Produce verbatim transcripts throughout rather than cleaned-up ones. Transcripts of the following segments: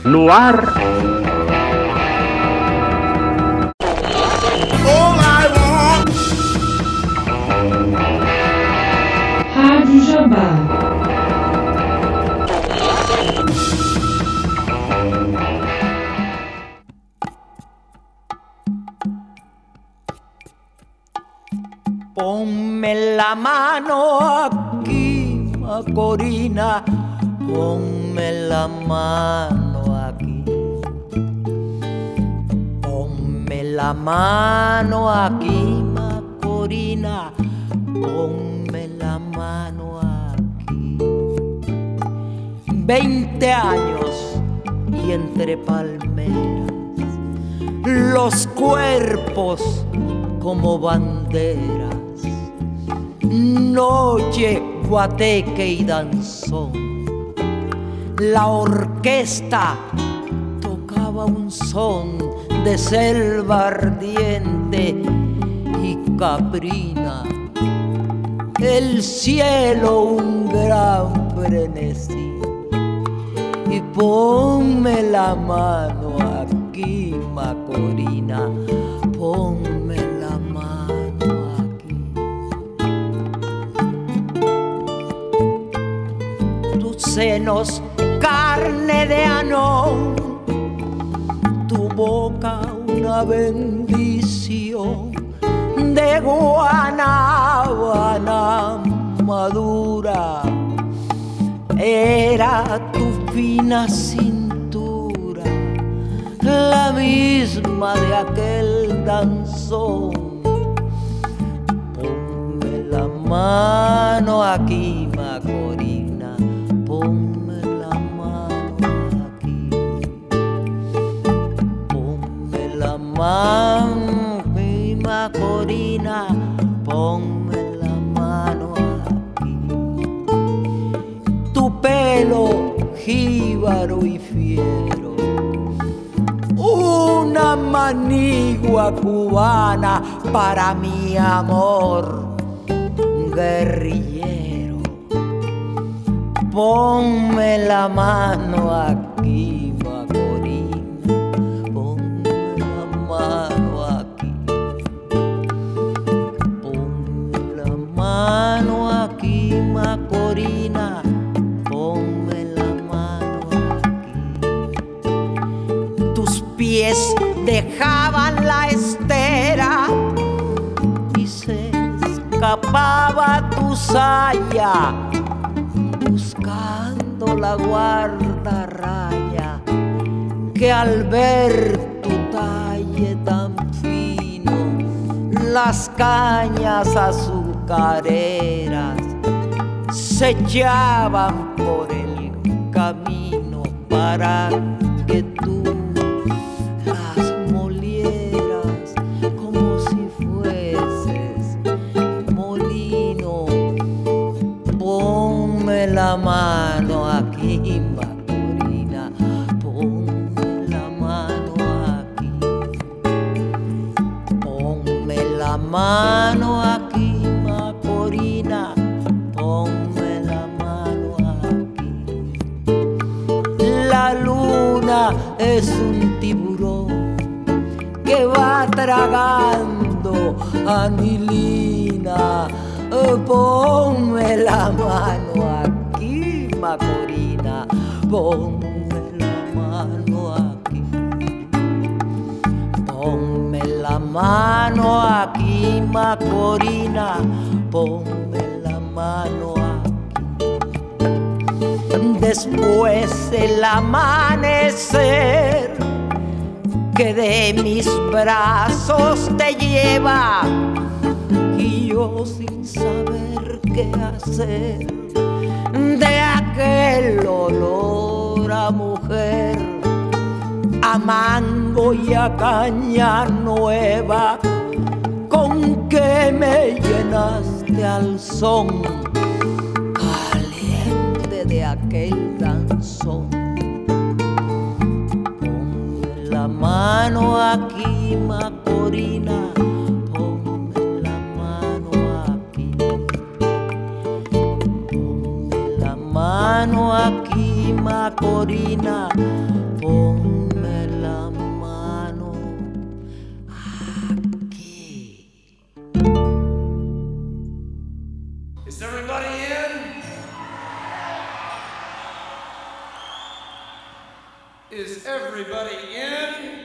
Luar. Rádio Jabá. Ponme la mano aquí, Macorina, ponme la mano aquí. Ponme la mano aquí, Macorina, ponme la mano aquí. Veinte años y entre palmeras, los cuerpos como banderas, noche, guateque y danzón. La orquesta tocaba un son de selva ardiente y caprina. El cielo un gran frenesí. Y ponme la mano aquí, Macorina, ponme la mano aquí. Tus senos, carne de anón, tu boca una bendición de guanábana madura. Era tu fina cintura, la misma de aquel danzón. Ponme la mano aquí, Macorina, ponme la mano aquí. Ponme la mano aquí, Macorina, ponme la mano aquí. Tu pelo jíbaro y fiero, una manigua cubana para mi amor guerrillero. Ponme la mano aquí, Macorina, ponme la mano aquí. Ponme la mano aquí, Macorina, ponme la mano aquí. Tus pies dejaban la estera y se escapaba tu saya, buscando la guardarraya, que al ver tu talle tan fino, las cañas azucareras se echaban por el camino para que tú las molieras como si fueses molino. Ponme la mano aquí, Macorina, ponme la mano aquí. Ponme la mano aquí, Macorina, ponme la mano aquí. La luna es un tiburón que va tragando anilina. Ponme la mano aquí, Macorina, ponme la mano aquí. Ponme la mano aquí, Macorina, ponme la mano aquí. Después el amanecer que de mis brazos te lleva, y yo sin saber qué hacer, de aquel olor a mujer, a mango y a caña nueva, con que me llenaste al son caliente de aquel danzón. Ponme la mano aquí, Macorina, ponme la mano aquí. Ponme la mano mano aquí, Macorina, ponme la mano aquí. Is everybody in? Is everybody in?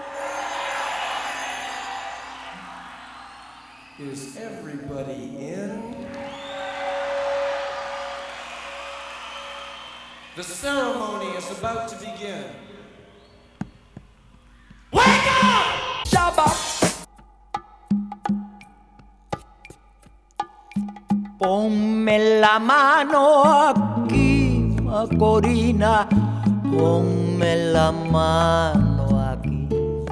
Is everybody in? The ceremony is about to begin. Wake up! Shabba! Ponme la mano aquí, Macorina, ponme la mano aqui.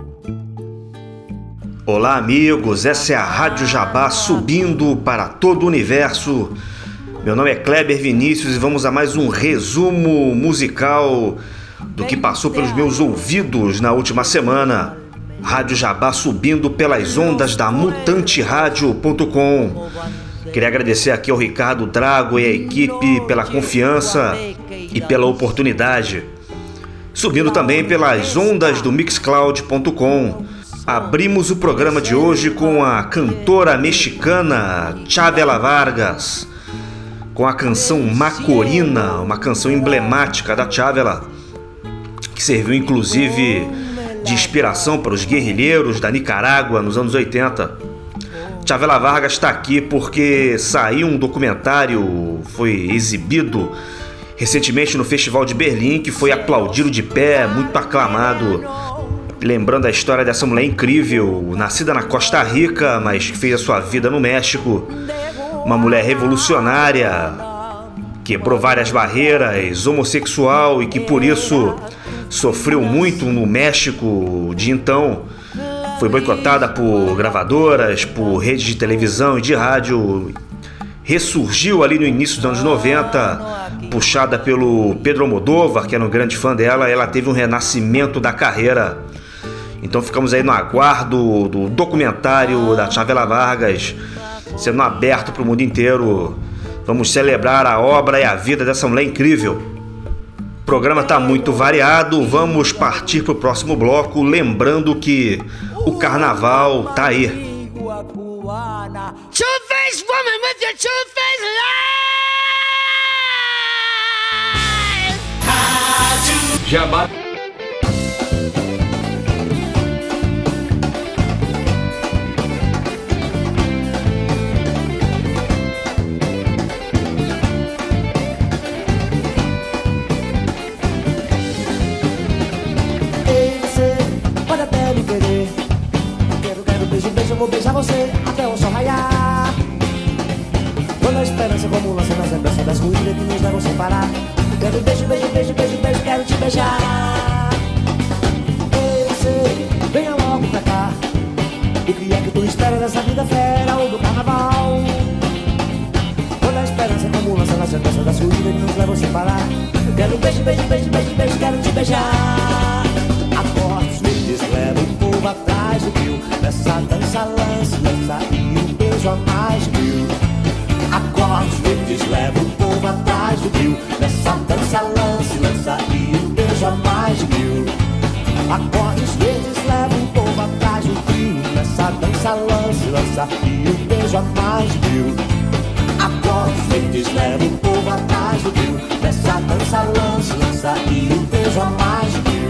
Olá, amigos, essa é a Rádio Jabá subindo para todo o universo. Meu nome é Kleber Vinícius e vamos a mais um resumo musical do que passou pelos meus ouvidos na última semana. Rádio Jabá subindo pelas ondas da mutante rádio ponto com. Queria agradecer aqui ao Ricardo Drago e à equipe pela confiança e pela oportunidade. Subindo também pelas ondas do mixcloud ponto com. Abrimos o programa de hoje com a cantora mexicana Chavela Vargas, com a canção Macorina, uma canção emblemática da Chavela, que serviu inclusive de inspiração para os guerrilheiros da Nicarágua nos anos oitenta. Chavela Vargas está aqui porque saiu um documentário, foi exibido recentemente no Festival de Berlim, que foi aplaudido de pé, muito aclamado, lembrando a história dessa mulher incrível, nascida na Costa Rica, mas que fez a sua vida no México. Uma mulher revolucionária, quebrou várias barreiras, homossexual e que por isso sofreu muito no México de então. Foi boicotada por gravadoras, por redes de televisão e de rádio. Ressurgiu ali no início dos anos noventa, puxada pelo Pedro Almodóvar, que era um grande fã dela. Ela teve um renascimento da carreira. Então ficamos aí no aguardo do documentário da Chavela Vargas sendo aberto para o mundo inteiro. Vamos celebrar a obra e a vida dessa mulher incrível. O programa está muito variado, vamos partir para o próximo bloco, lembrando que o carnaval tá aí. Two-faced woman with your two-faced lies. Jabá. Eu vou beijar você até o sol raiar. Quando a esperança como lança nas lembranças das ruínas que nos levam sem parar. Quero beijo, beijo, beijo, beijo, beijo, quero te beijar. Eu sei, venha logo pra cá. O que é que tu espera dessa vida fera ou do carnaval? Quando a esperança como lança nas lembranças das ruínas que nos levam sem parar. Quero beijo, beijo, beijo, beijo, beijo, quero te beijar. Acordes verdes levam o povo atrás do rio. Nessa dança lance, lança e um beijo a mais mil. Acordes verdes levam o povo atrás do rio. Nessa dança lance, lança e um beijo a mais mil. Acordes verdes levam o povo atrás do rio. Nessa dança lance, lança e um beijo a mais mil. Acordes verdes levam o povo atrás do rio. Nessa dança lance, lança e um beijo a mais mil.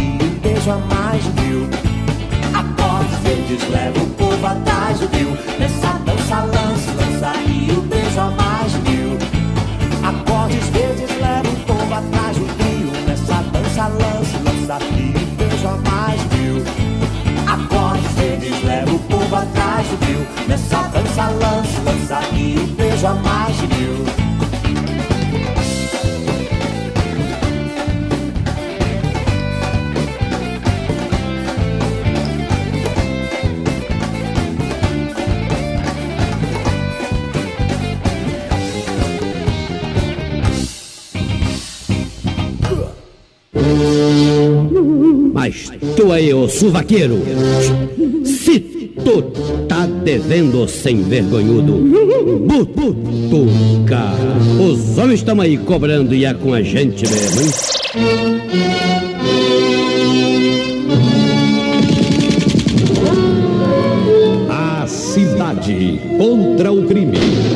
Beijo a mais mil. Acordes verdes levam o povo atrás do rio. Tu aí, ô suvaqueiro. Se tu tá devendo sem vergonhudo, butuca. Os homens estão aí cobrando e é com a gente mesmo, hein? A cidade contra o crime.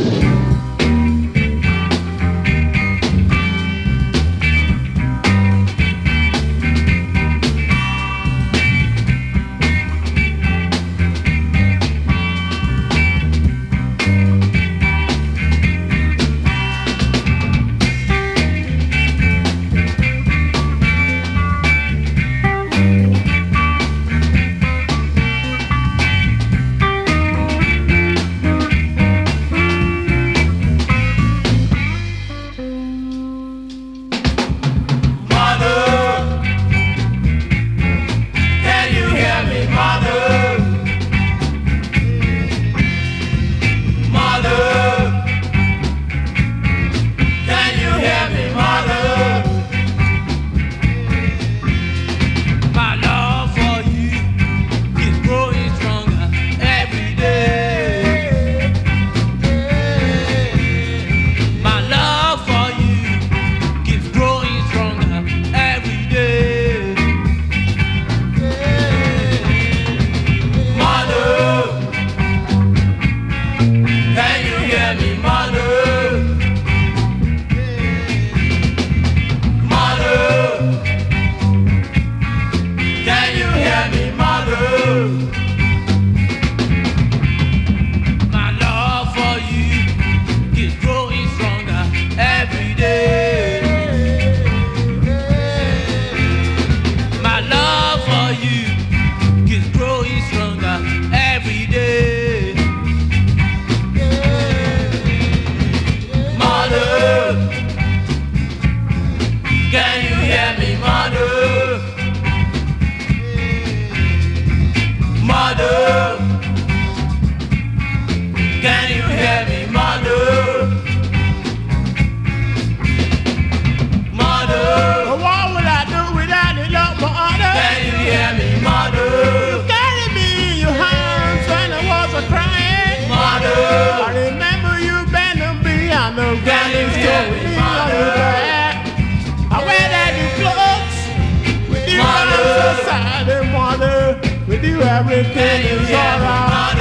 Everything is alright.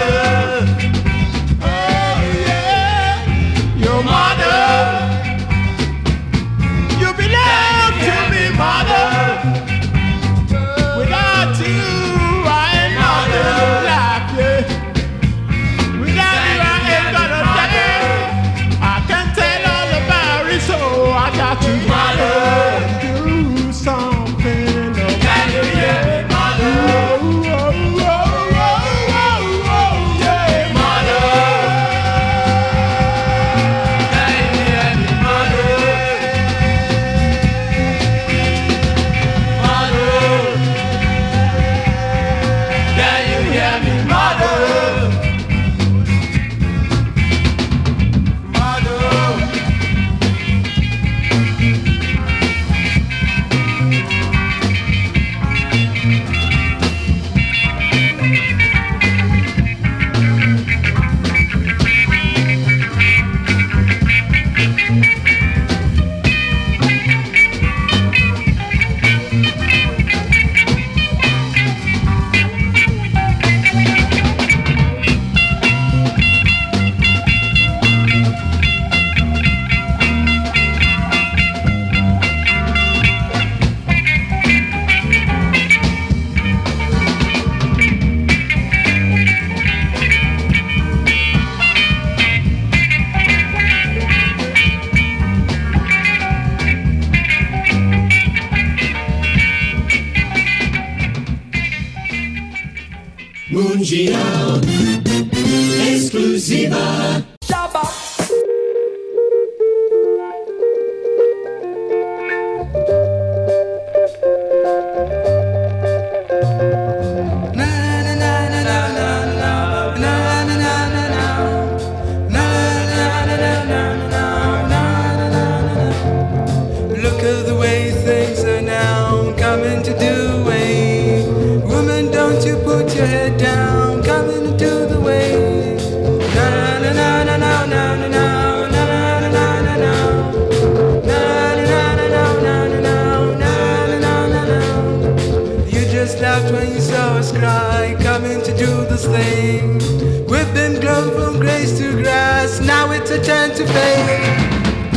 Oh yeah, your mother. You belong to me, mother. Without you, I ain't nothing like you. Without you, I ain't gonna die. I can tell all about it, so I got to mother. Do something. Can you hear me, mother? Mundial exclusiva. Jabba. Look at the way things are now coming to do away. a turn to fade.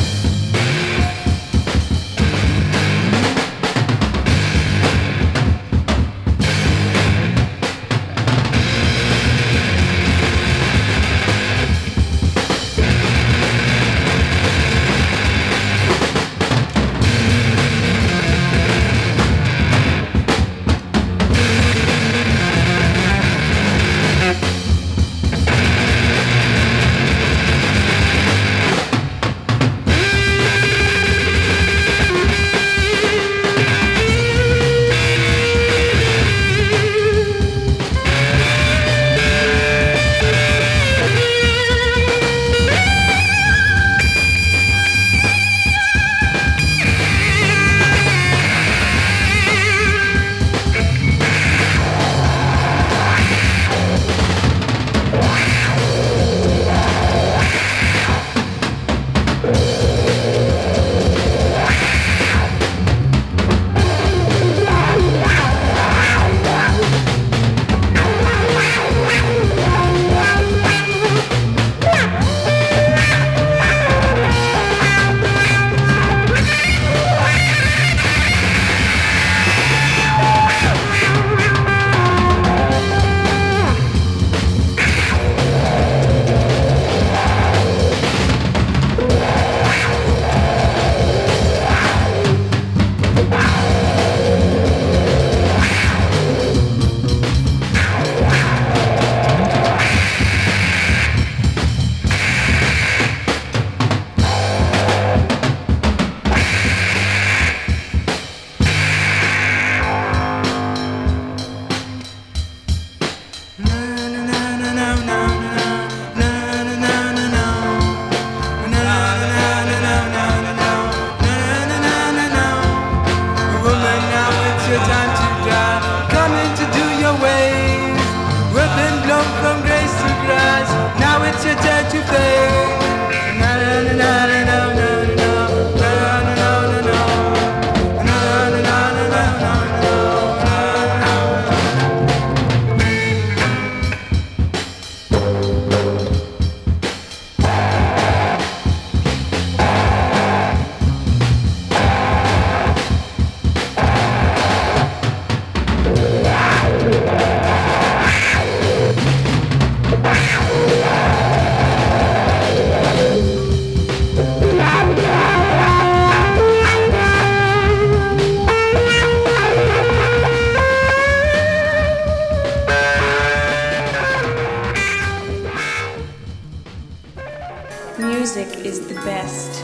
Music is the best.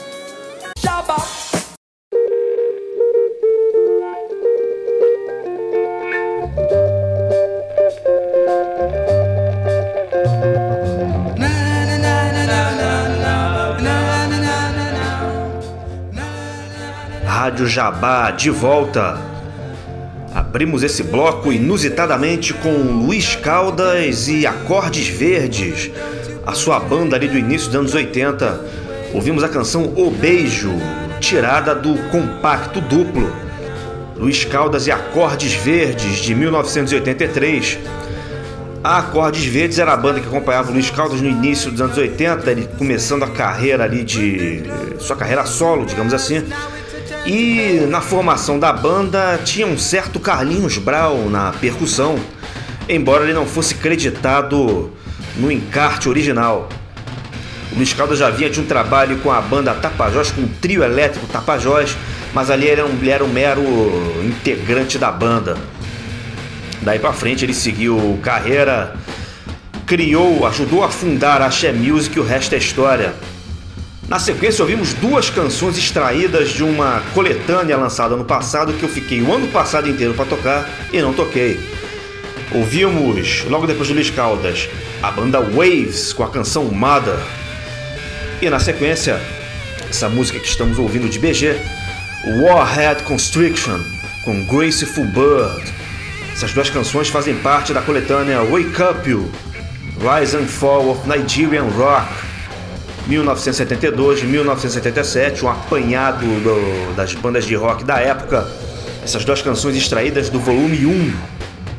Rádio Jabá de volta. Abrimos esse bloco inusitadamente com Luiz Caldas e Acordes Verdes, a sua banda ali do início dos anos oitenta. Ouvimos a canção O Beijo, tirada do compacto duplo Luiz Caldas e Acordes Verdes, de mil novecentos e oitenta e três. A Acordes Verdes era a banda que acompanhava o Luiz Caldas no início dos anos oitenta, ele começando a carreira ali de... sua carreira solo, digamos assim. E na formação da banda tinha um certo Carlinhos Brau na percussão, embora ele não fosse creditado no encarte original. O Luiz Caldas já vinha de um trabalho com a banda Tapajós, com o trio elétrico Tapajós, mas ali ele era um, ele era um mero integrante da banda. Daí pra frente ele seguiu carreira, criou, ajudou a fundar a Axé Music e o resto é história. Na sequência ouvimos duas canções extraídas de uma coletânea lançada no passado que eu fiquei o ano passado inteiro para tocar e não toquei. Ouvimos, logo depois de Luiz Caldas, a banda Waves com a canção Mother. E na sequência, essa música que estamos ouvindo de B G, Warhead Constriction com Graceful Bird. Essas duas canções fazem parte da coletânea Wake Up You, Rise and Fall of Nigerian Rock, mil novecentos e setenta e dois e mil novecentos e setenta e sete, um apanhado do, das bandas de rock da época. Essas duas canções extraídas do volume um.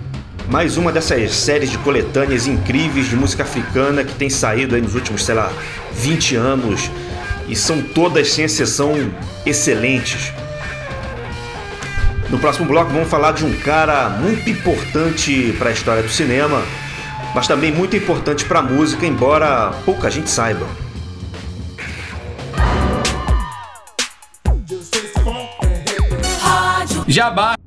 Mais uma dessas séries de coletâneas incríveis de música africana que tem saído aí nos últimos, sei lá, vinte anos, e são todas, sem exceção, excelentes. No próximo bloco vamos falar de um cara muito importante para a história do cinema, mas também muito importante para a música, embora pouca gente saiba. Jabá.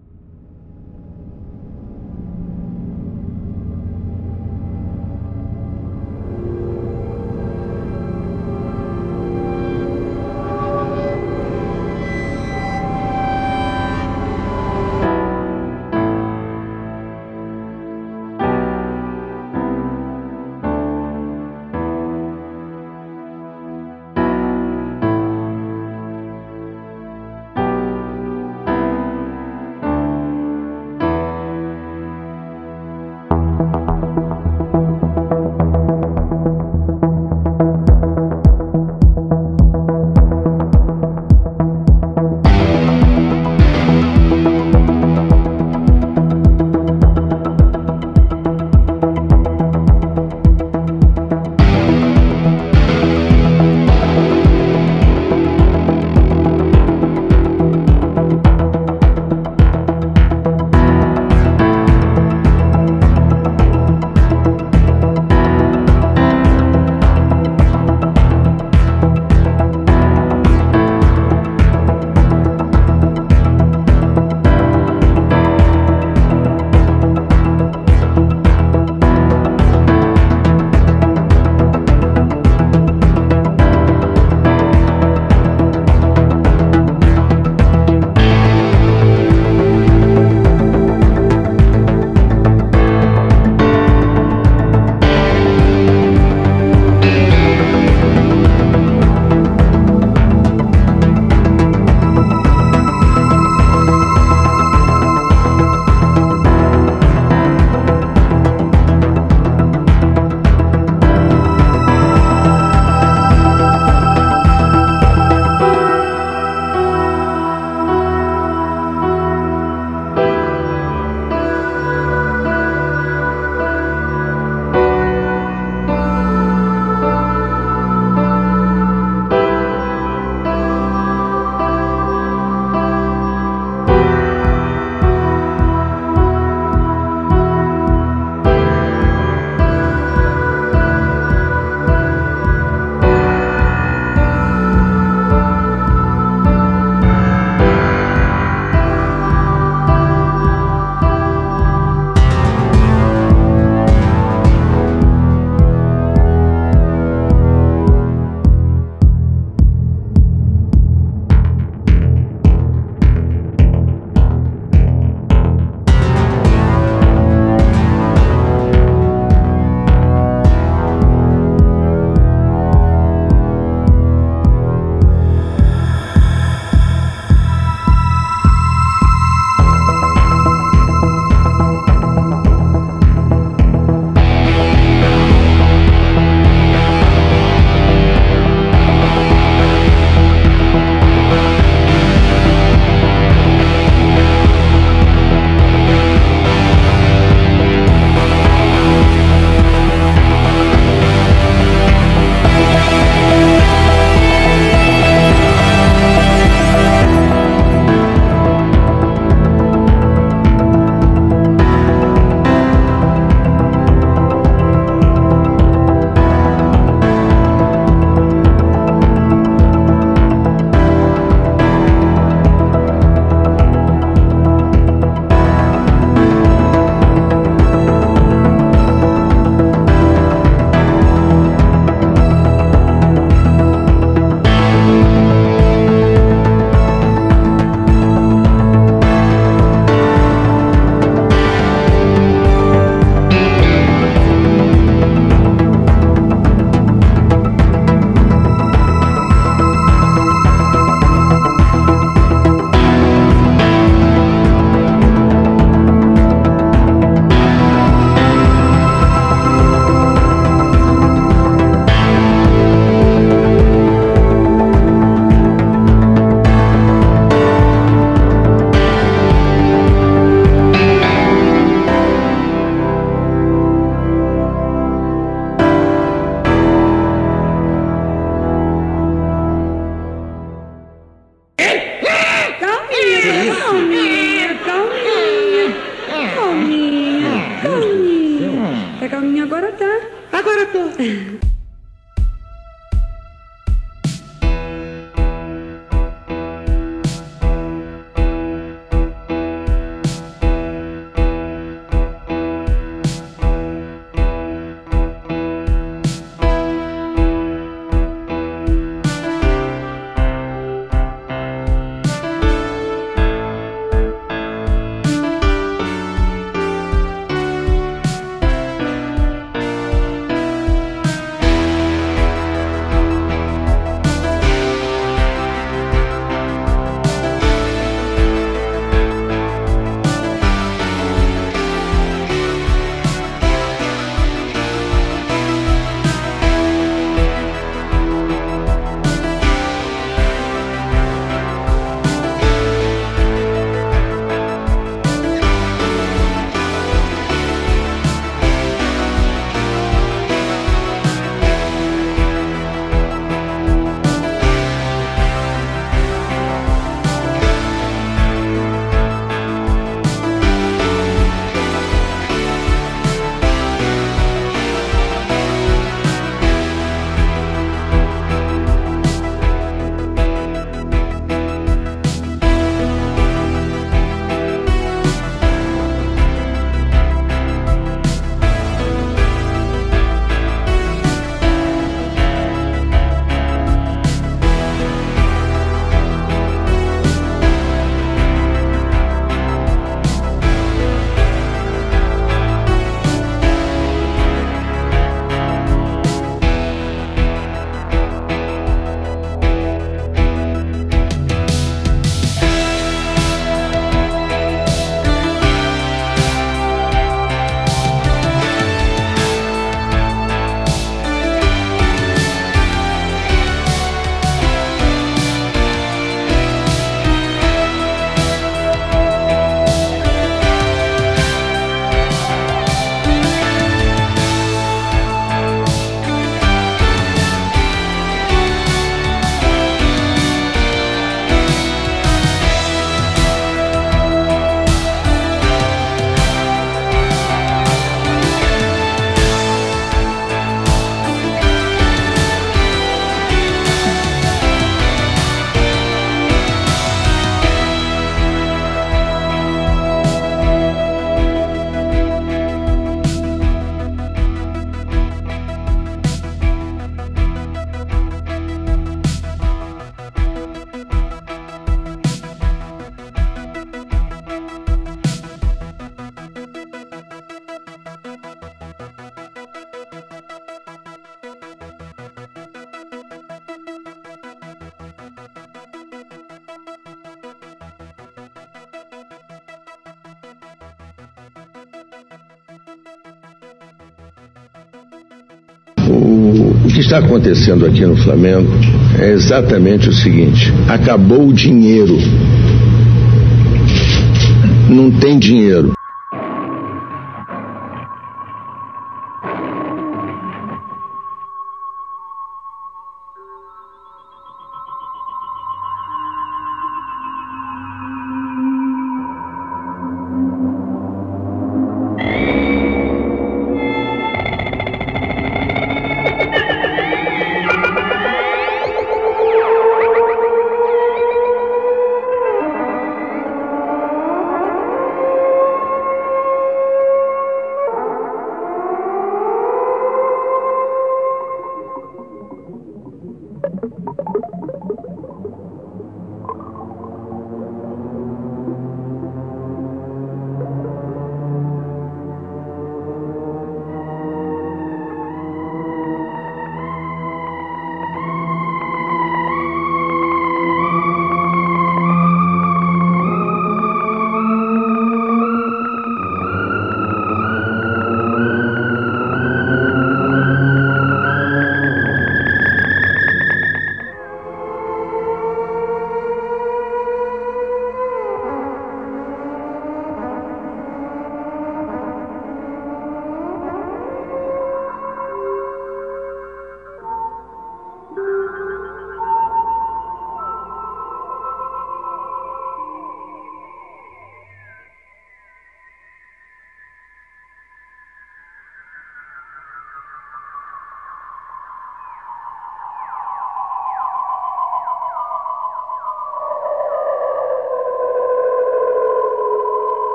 Tá calminho agora, tá? Agora tô. O que está acontecendo aqui no Flamengo é exatamente o seguinte: acabou o dinheiro. Não tem dinheiro.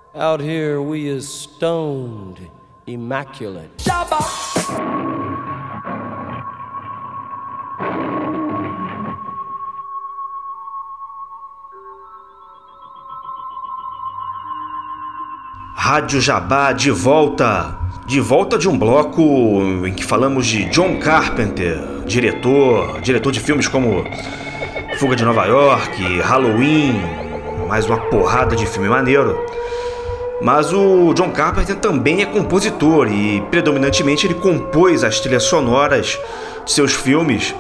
Out here we is stoned, immaculate. Rádio Jabá de volta, de volta de um bloco em que falamos de John Carpenter, diretor, diretor de filmes como Fuga de Nova York, Halloween, mais uma porrada de filme maneiro. Mas o John Carpenter também é compositor e predominantemente ele compôs as trilhas sonoras de seus filmes.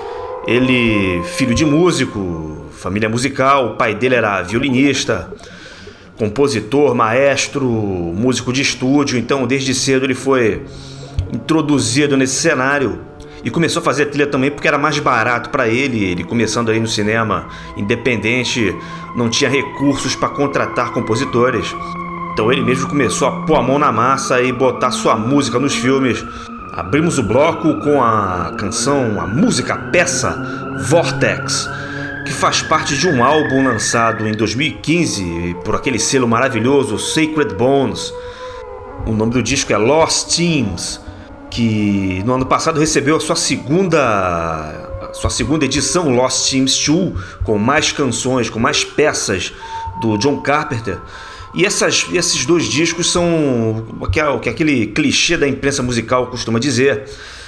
Ele, filho de músico, família musical, o pai dele era violinista, compositor, maestro, músico de estúdio, então desde cedo ele foi introduzido nesse cenário e começou a fazer trilha também porque era mais barato para ele. Ele começando aí no cinema independente, não tinha recursos para contratar compositores, então ele mesmo começou a pôr a mão na massa e botar sua música nos filmes. Abrimos o bloco com a canção, a música, a peça Vortex, que faz parte de um álbum lançado em dois mil e quinze por aquele selo maravilhoso Sacred Bones. O nome do disco é Lost Teams, que no ano passado recebeu a sua segunda, a sua segunda edição Lost Teams dois, com mais canções, com mais peças do John Carpenter. E essas, esses dois discos são o que aquele clichê da imprensa musical costuma dizer: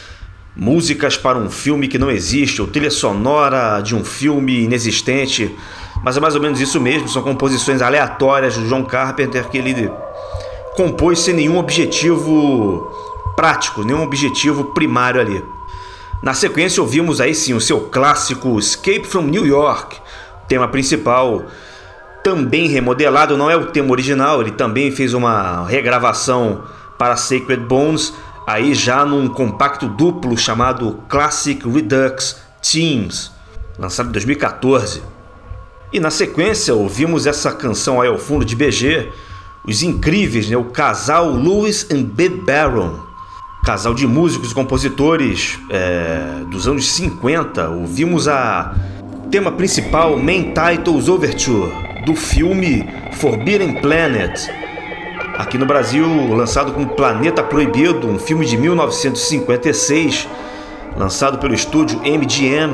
músicas para um filme que não existe, ou trilha sonora de um filme inexistente. Mas é mais ou menos isso mesmo, são composições aleatórias do John Carpenter que ele compôs sem nenhum objetivo prático, nenhum objetivo primário ali. Na sequência ouvimos aí sim o seu clássico Escape from New York, tema principal, também remodelado, não é o tema original, ele também fez uma regravação para Sacred Bones, aí já num compacto duplo chamado Classic Redux Teams, lançado em dois mil e catorze. E na sequência ouvimos essa canção aí ao fundo de B G, os incríveis, né, o casal Louis and Bebe Barron, casal de músicos e compositores é, dos anos cinquenta. Ouvimos a tema principal Main Titles Overture do filme Forbidden Planet, aqui no Brasil lançado como Planeta Proibido, um filme de mil novecentos e cinquenta e seis, lançado pelo estúdio M G M,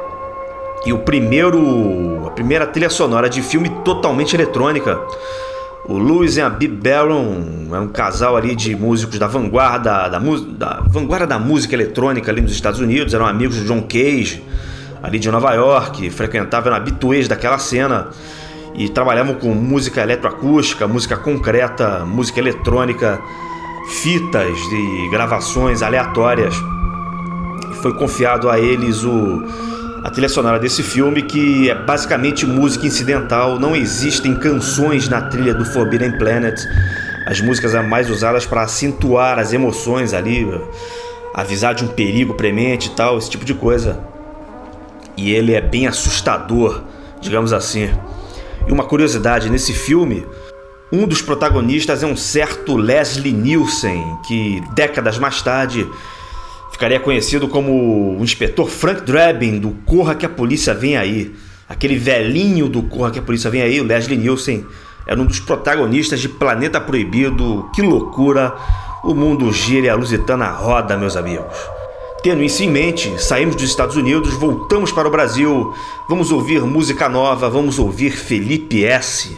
e o primeiro, a primeira trilha sonora de filme totalmente eletrônica. O Louis e a Bebe Barron era um casal ali de músicos da vanguarda da, da vanguarda da música eletrônica ali nos Estados Unidos, eram amigos de John Cage, ali de Nova York, frequentavam, eram habituês daquela cena e trabalhavam com música eletroacústica, música concreta, música eletrônica, fitas de gravações aleatórias. E foi confiado a eles o, a trilha sonora desse filme, que é basicamente música incidental, não existem canções na trilha do Forbidden Planet. As músicas são mais usadas para acentuar as emoções ali, avisar de um perigo premente e tal, esse tipo de coisa. E ele é bem assustador, digamos assim. E uma curiosidade, nesse filme, um dos protagonistas é um certo Leslie Nielsen, que décadas mais tarde ficaria conhecido como o inspetor Frank Drebin do Corra que a Polícia Vem Aí. Aquele velhinho do Corra que a Polícia Vem Aí, o Leslie Nielsen, era um dos protagonistas de Planeta Proibido. Que loucura, o mundo gira e a Lusitana roda, meus amigos. Tendo isso em mente, saímos dos Estados Unidos, voltamos para o Brasil, vamos ouvir música nova, vamos ouvir Felipe S.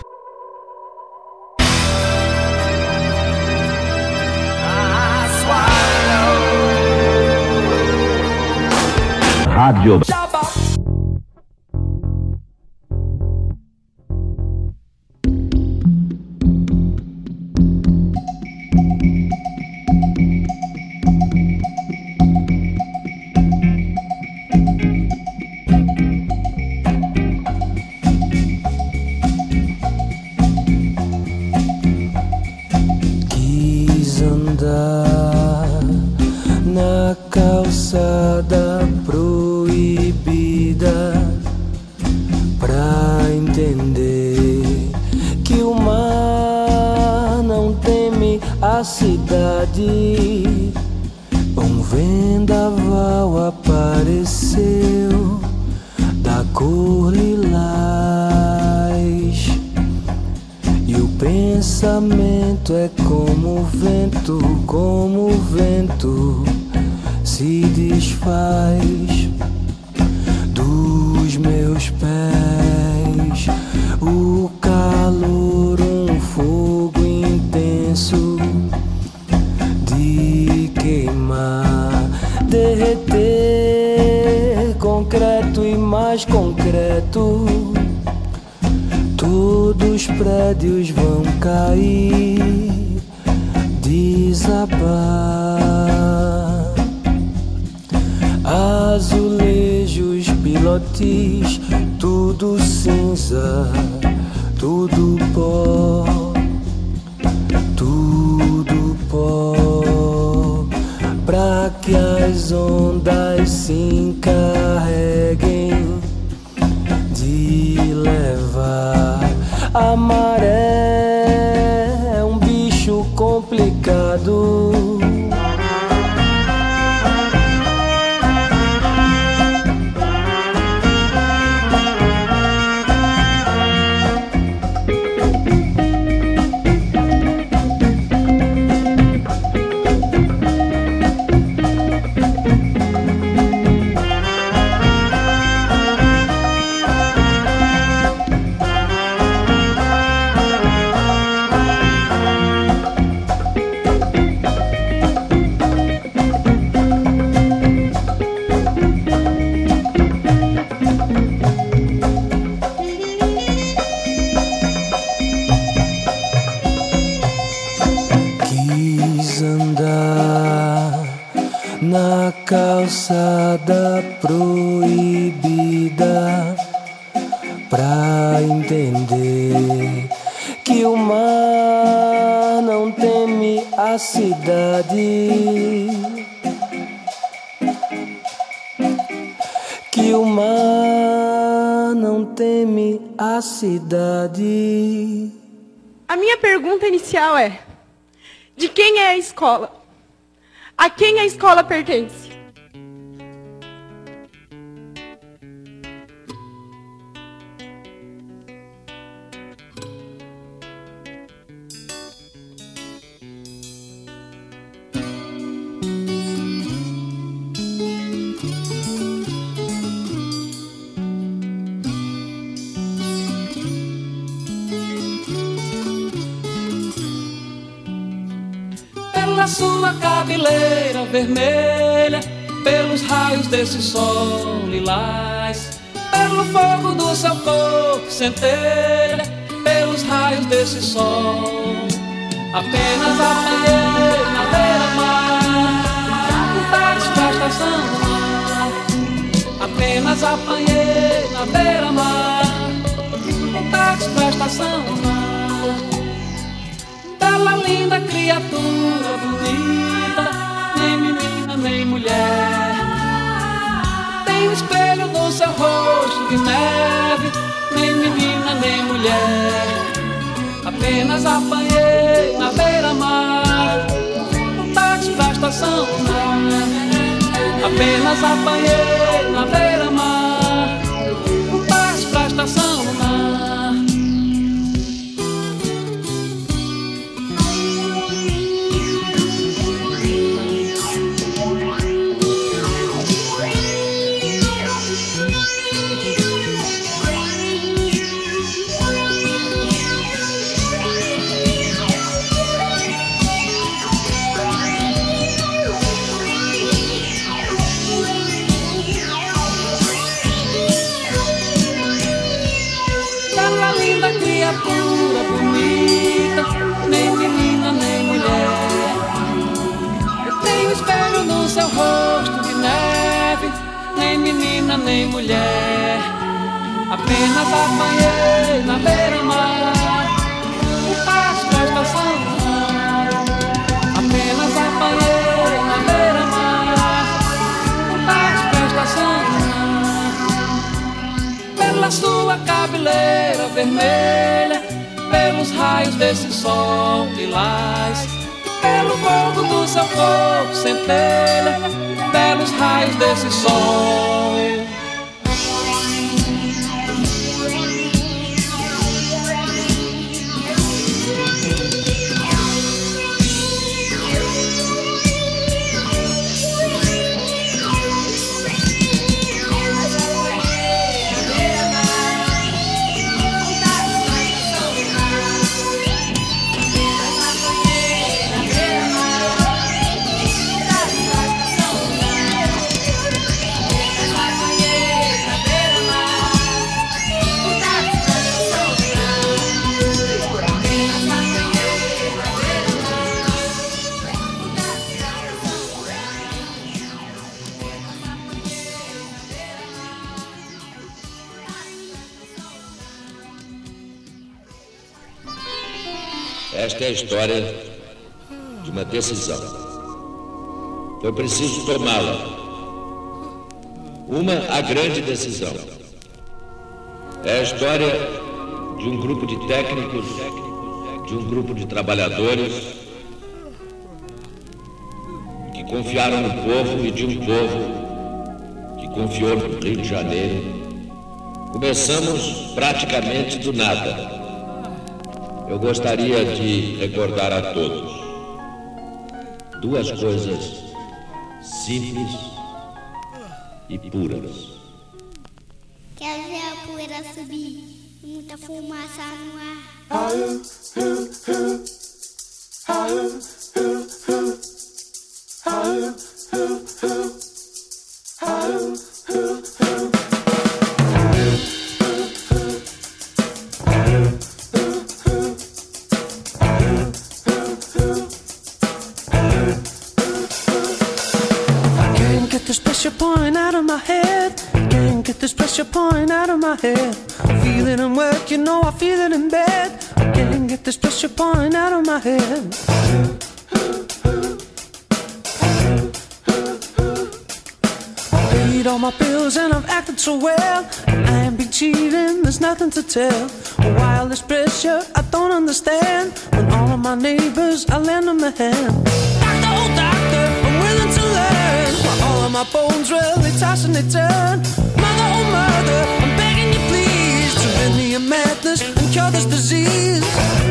Rádio na calçada proibida pra entender que o mar não teme a cidade. Um vendaval apareceu da cor lilás e o pensamento pensamento é como o vento, como o vento se desfaz dos meus pés. O calor, um fogo intenso de queimar, derreter concreto e mais concreto. Todos os prédios vão cair, desabar. Azulejos, pilotis, tudo cinza, tudo pó, tudo pó, pra que as ondas se encarreguem de levar. A maré é um bicho complicado. Calçada proibida pra entender que o mar não teme a cidade, que o mar não teme a cidade. A minha pergunta inicial é: de quem é a escola? A quem a escola pertence? Pela sua cabeleira vermelha, pelos raios desse sol lilás, pelo fogo do seu corpo centelha, pelos raios desse sol. Apenas apanhei na beira-mar um táxi pra estação do mar. Apenas apanhei na beira-mar um táxi pra estação do mar. Bela, linda criatura bonita, nem menina nem mulher. Tem um espelho no seu rosto de neve, nem menina nem mulher. Apenas apanhei na beira-mar um táxi pra estação do mar. Apenas apanhei na beira-mar um táxi pra estação do mar. Criatura bonita, nem menina nem mulher. Eu tenho espelho no seu rosto de neve, nem menina nem mulher. Apenas apanhei na beira-mar um táxi pra estação do mar. Apenas apanhei na beira-mar um táxi pra estação do mar. Pela sua cabeleira vermelha, pelos raios desse sol lilás, pelo fogo do seu corpo centelha, pelos raios desse sol. Esta é a história de uma decisão. Foi preciso tomá-la. Uma, a grande decisão. É a história de um grupo de técnicos, de um grupo de trabalhadores que confiaram no povo e de um povo que confiou no Rio de Janeiro. Começamos praticamente do nada. Eu gostaria de recordar a todos duas coisas simples e puras. Quero ver a poeira subir, muita fumaça no ar. This pressure pouring out of my head. Can't get this pressure pouring out of my head. I feel it in work, you know I feel it in bed. I can't get this pressure pouring out of my head. I paid all my bills and I've acted so well. I ain't been cheating, there's nothing to tell. While this pressure I don't understand. When all of my neighbors, I lend them a hand. Doctor, oh doctor, I'm willing to learn. All of my bones really toss and they turn. Mother, oh mother, I'm begging you please to rid me of madness and cure this disease.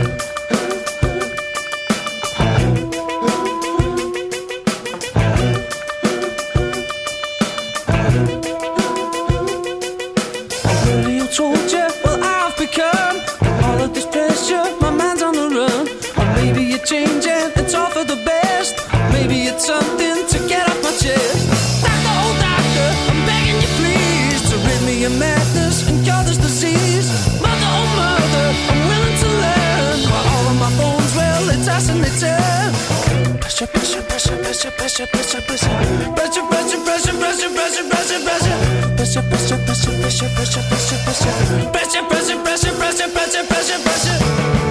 A radio told you, well I've become all of this pressure, my mind's on the run. Or maybe you're changing, it's all for the best. Maybe it's something to get off my chest. Doctor, oh doctor, I'm begging you please to rid me of madness and cure this disease. Mother, oh mother, I'm willing to learn. While all of my bones, well, they toss and they turn. Pressure, pressure, pressure, pressure, pressure, pressure, pressure. Pressure, pressure, pressure, pressure, pressure, pressure, pressure. Pressure, pressure, pressure, pressure, pressure, pressure, pressure. Pressure, pressure, pressure, pressure, pressure, pressure, pressure.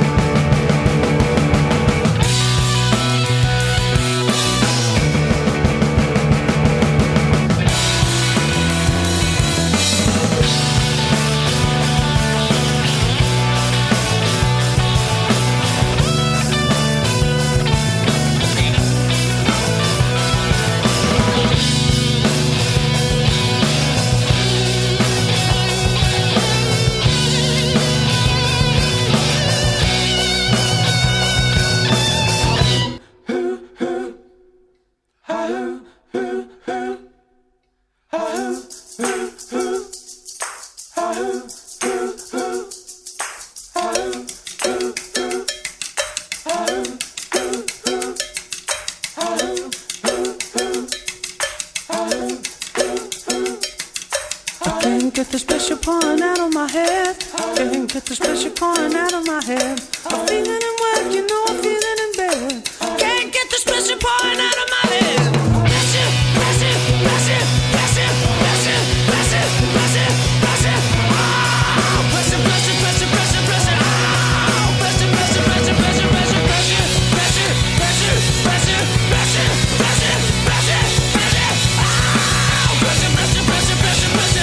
Get this pressure pouring out of my head. Can't get this pressure pouring out of my head. I'm feeling in work, you know I'm feeling in bed. Can't get this pressure pouring out of my head. Pressure, pressure, pressure, pressure, pressure, pressure, pressure, pressure. Oh, pressure, pressure, pressure, pressure, pressure. Oh, pressure, pressure, pressure, pressure, pressure, pressure, pressure, pressure, pressure, pressure, pressure, pressure, pressure. Oh, pressure, pressure, pressure, pressure, pressure.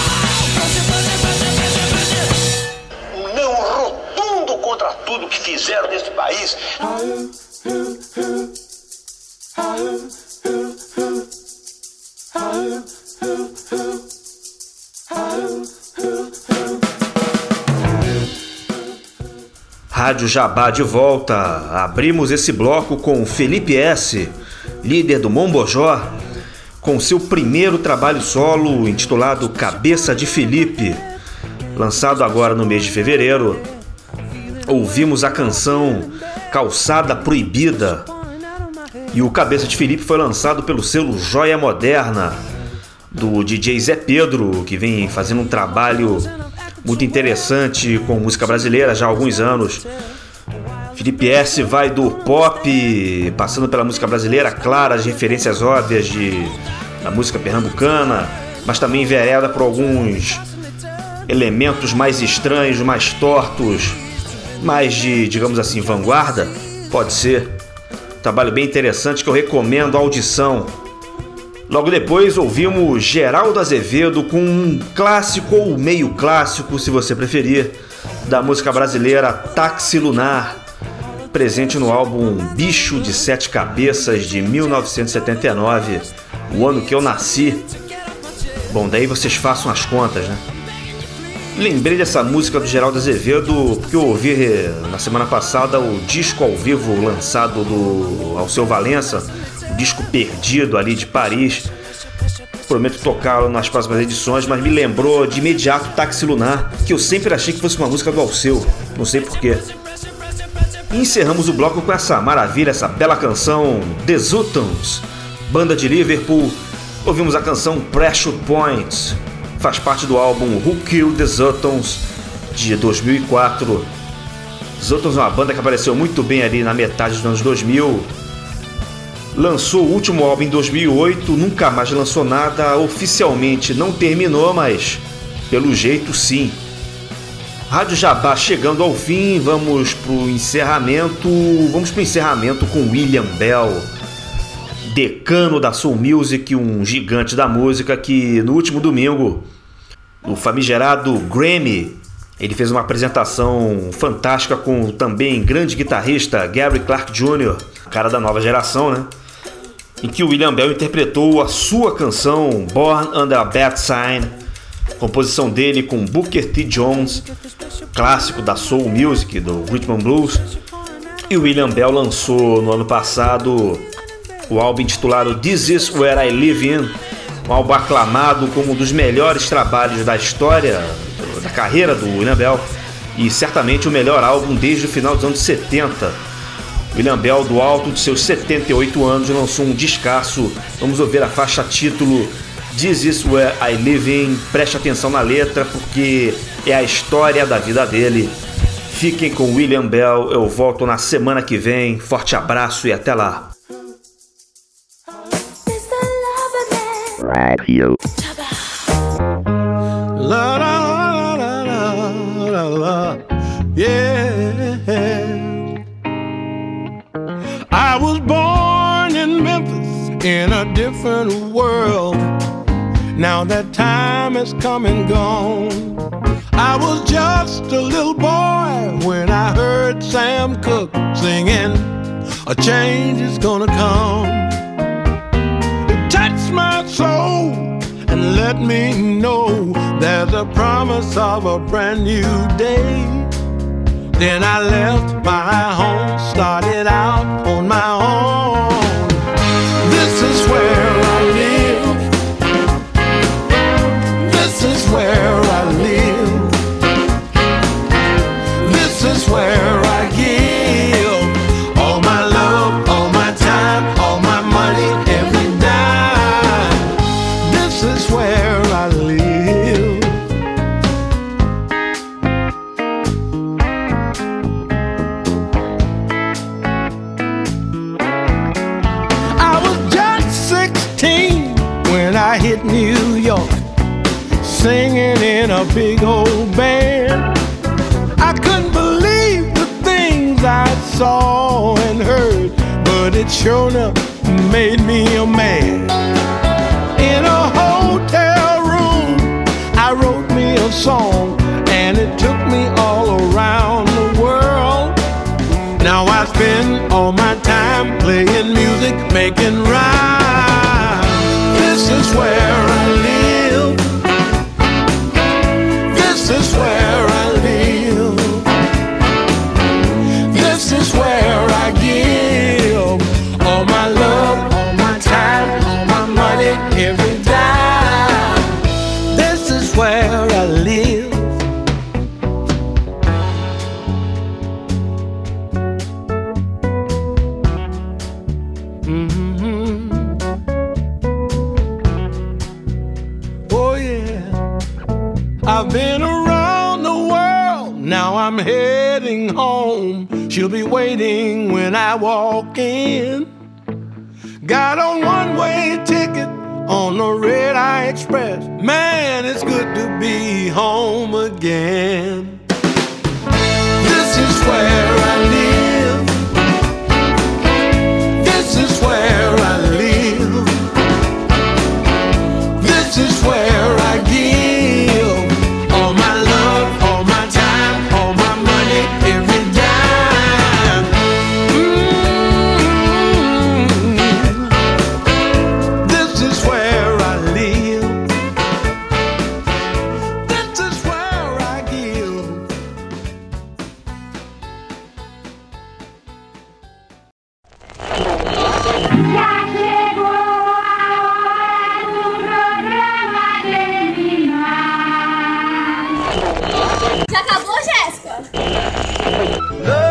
Um não rotundo contra tudo que fizeram nesse país. Rádio Jabá de volta. Abrimos esse bloco com Felipe S., líder do Mombojó, com seu primeiro trabalho solo intitulado Cabeça de Felipe, lançado agora no mês de fevereiro. Ouvimos a canção Calçada Proibida, e o Cabeça de Felipe foi lançado pelo selo Joia Moderna, do D J Zé Pedro, que vem fazendo um trabalho muito interessante com música brasileira já há alguns anos. Felipe S. vai do pop, passando pela música brasileira, claro, as referências óbvias de, da música pernambucana, mas também envereda por alguns elementos mais estranhos, mais tortos mais de, digamos assim, vanguarda, pode ser. Trabalho bem interessante que eu recomendo a audição. Logo depois ouvimos Geraldo Azevedo com um clássico ou meio clássico, se você preferir, da música brasileira Táxi Lunar, presente no álbum Bicho de Sete Cabeças de mil novecentos e setenta e nove, o ano que eu nasci. Bom, daí vocês façam as contas, né? Lembrei dessa música do Geraldo Azevedo porque eu ouvi na semana passada o disco ao vivo lançado do Alceu Valença, o disco perdido ali de Paris. Prometo tocá-lo nas próximas edições, mas me lembrou de imediato Táxi Lunar, que eu sempre achei que fosse uma música do Alceu, não sei porquê. E encerramos o bloco com essa maravilha, essa bela canção The Zutons, banda de Liverpool. Ouvimos a canção Pressure Points, faz parte do álbum Who Killed the Zutons, de dois mil e quatro. Zutons é uma banda que apareceu muito bem ali na metade dos anos dois mil. Lançou o último álbum em dois mil e oito, nunca mais lançou nada, oficialmente não terminou, mas pelo jeito sim. Rádio Jabá chegando ao fim, vamos pro encerramento, vamos pro encerramento com William Bell, decano da Soul Music, um gigante da música que no último domingo, no famigerado Grammy, ele fez uma apresentação fantástica com o também grande guitarrista Gary Clark Júnior, cara da nova geração, né? Em que o William Bell interpretou a sua canção Born Under a Bad Sign, composição dele com Booker T. Jones, clássico da Soul Music, do Rhythm and Blues. E o William Bell lançou no ano passado o álbum intitulado This Is Where I Live In, um álbum aclamado como um dos melhores trabalhos da história, da carreira do William Bell, e certamente o melhor álbum desde o final dos anos setenta. William Bell, do alto de seus setenta e oito anos, lançou um descasso. Vamos ouvir a faixa título This Is Where I Live In. Preste atenção na letra porque é a história da vida dele. Fiquem com William Bell, eu volto na semana que vem. Forte abraço e até lá. Radio. La, la, la, la, la, la. Yeah. I was born in Memphis in a different world. Now that time has come and gone. I was just a little boy when I heard Sam Cooke singing, a change is gonna come. It touched my soul and let me know there's a promise of a brand new day. Then I left my home, started out on my own. This is where I live. This is where I live. This is where I give all my love, all my time, all my money, every dime. This is where I live. I hit New York, singing in a big old band. I couldn't believe the things I saw and heard, but it sure enough made me a man. In a hotel room, I wrote me a song, and it took me all around the world. Now I spend all my time playing music, making rhymes. This is where I live. This is where I live. This is where I give all my love, all my time, all my money, every dime. This is where I live. I've been around the world, now I'm heading home. She'll be waiting when I walk in. Got a one-way ticket on the Red Eye Express. Man, it's good to be home again. This is where Já acabou, Jéssica?